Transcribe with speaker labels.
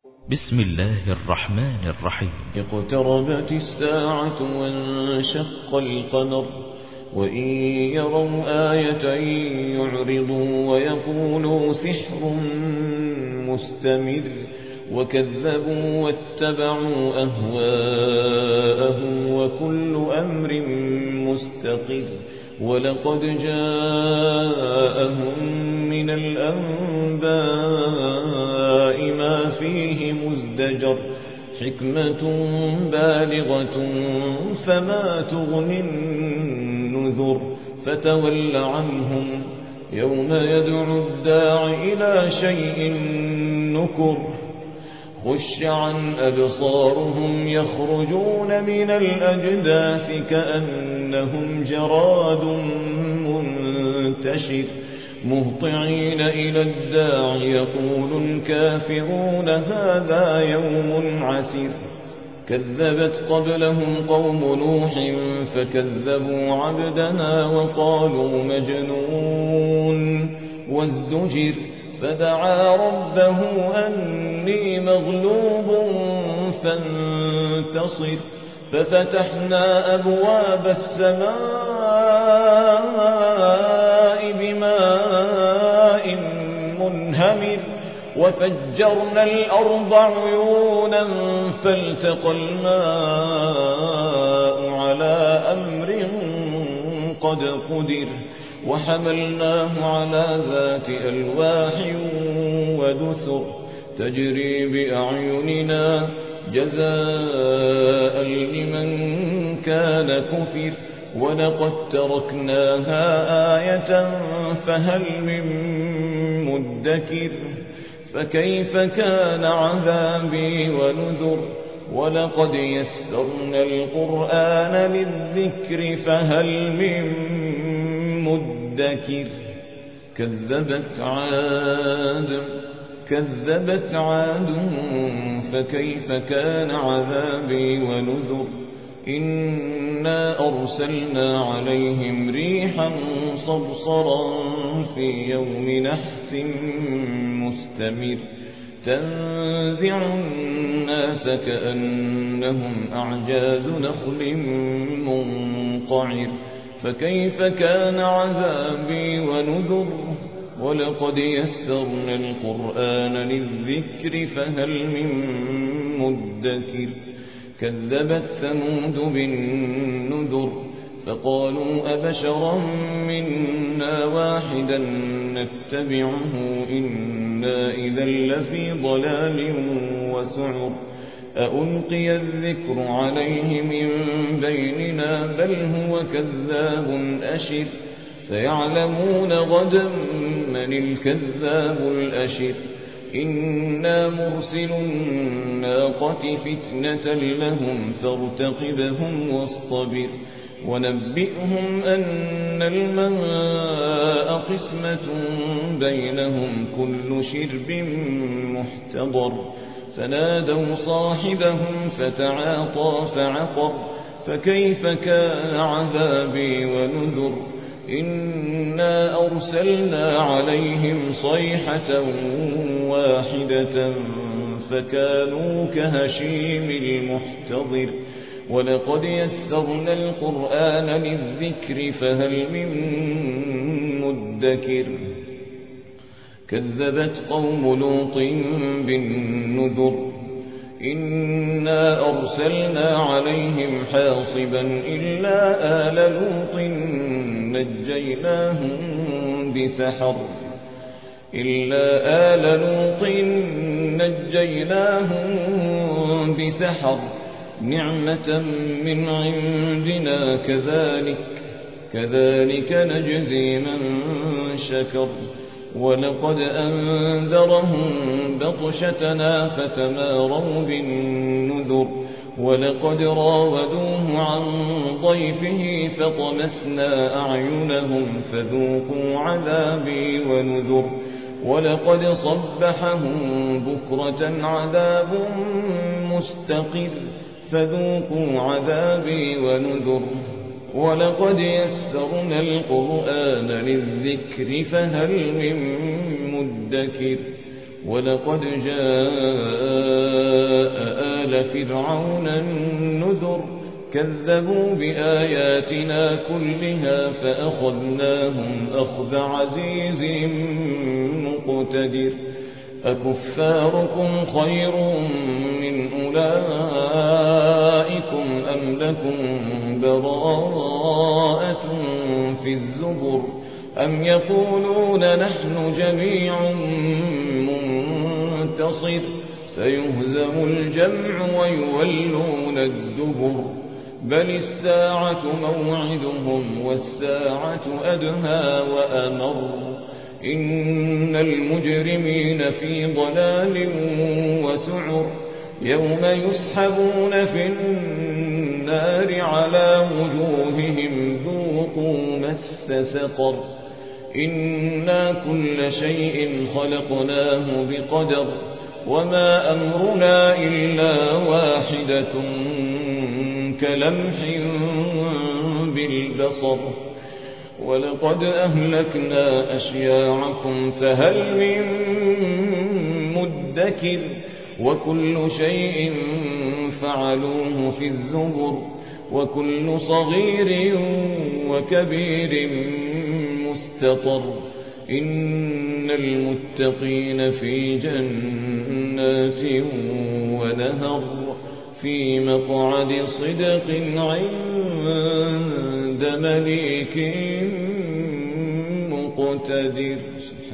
Speaker 1: بسم الله الرحمن الرحيم.
Speaker 2: اقتربت الساعة وانشق القمر وإن يروا آية يعرضوا ويقولوا سحر مستمر وكذبوا واتبعوا أهواءهم وكل أمر مستقر ولقد جاءهم من الأنباء ما فيه مزدجر حكمة بالغة فما تغني النذر فتول عنهم يوم يدعو الداع إلى شيء نكر خش عن أبصارهم يخرجون من الأجداث كأنهم جراد منتشر مهطعين إلى الداع يقول الكافرون هذا يوم عسير كذبت قبلهم قوم نوح فكذبوا عبدنا وقالوا مجنون وازدجر فدعا ربه أني مغلوب فانتصر ففتحنا أبواب السماء بماء منهمر وفجرنا الأرض عيونا فالتقى الماء على أمر قد قدر وحملناه على ذات ألواح ودسر تجري بأعيننا جزاء لمن كان كفر ولقد تركناها آية فهل من مدكر فكيف كان عذابي ونذر ولقد يسرنا القرآن للذكر فهل من مدكر كذبت عاد فكيف كان عذابي ونذر إنا أرسلنا عليهم ريحا صرصرا في يوم نحس مستمر تنزع الناس كأنهم أعجاز نخل منقعر فكيف كان عذابي ونذر ولقد يسرنا القرآن للذكر فهل من مدكر كذبت ثمود بالنذر فقالوا أبشرا منا واحدا نتبعه إنا إذا لفي ضلال وسعر أألقي الذكر عليه من بيننا بل هو كذاب أشر سيعلمون غدا من الكذاب الأشر إنا مرسل الناقة فتنة لهم فارتقبهم واصطبر ونبئهم أن الماء قسمة بينهم كل شرب محتضر فنادوا صاحبهم فتعاطى فعقر فكيف كان عذابي ونذر إنا أرسلنا عليهم صيحة واحدة فكانوا كهشيم المحتضر ولقد يسرنا القرآن للذكر فهل من مدكر كذبت قوم لوط بالنذر إنا أرسلنا عليهم حاصبا إلا آل لوط نجيناهم بسحر نعمة من عندنا كذلك نجزي من شكر ولقد أنذرهم بطشتنا فتماروا بالنذر ولقد راودوه عن ضيفه فطمسنا أعينهم فذوقوا عذابي ونذر ولقد صبحهم بكرة عذاب مستقر فذوقوا عذابي ونذر ولقد يسرنا القرآن للذكر فهل من مدكر ولقد جاء آل فرعون النذر كذبوا بآياتنا كلها فأخذناهم أخذ عزيز مقتدر أكفاركم خير من أولئكم أم لكم براءة في الزبر أم يقولون نحن جميع منتصر سيهزم الجمع ويولون الدبر بل الساعة موعدهم والساعة أدهى وأمر إن المجرمين في ضلال وسعر يوم يسحبون في النار على وجوههم ذوقوا مس سقر إنا كل شيء خلقناه بقدر وما أمرنا إلا واحدة كلمح بالبصر ولقد أهلكنا أشياعكم فهل من مدكر وكل شيء فعلوه في الزبر وكل صغير وكبير مستطر إن المتقين في جنات ونهر في مقعد صدق عند مليك مقتدر.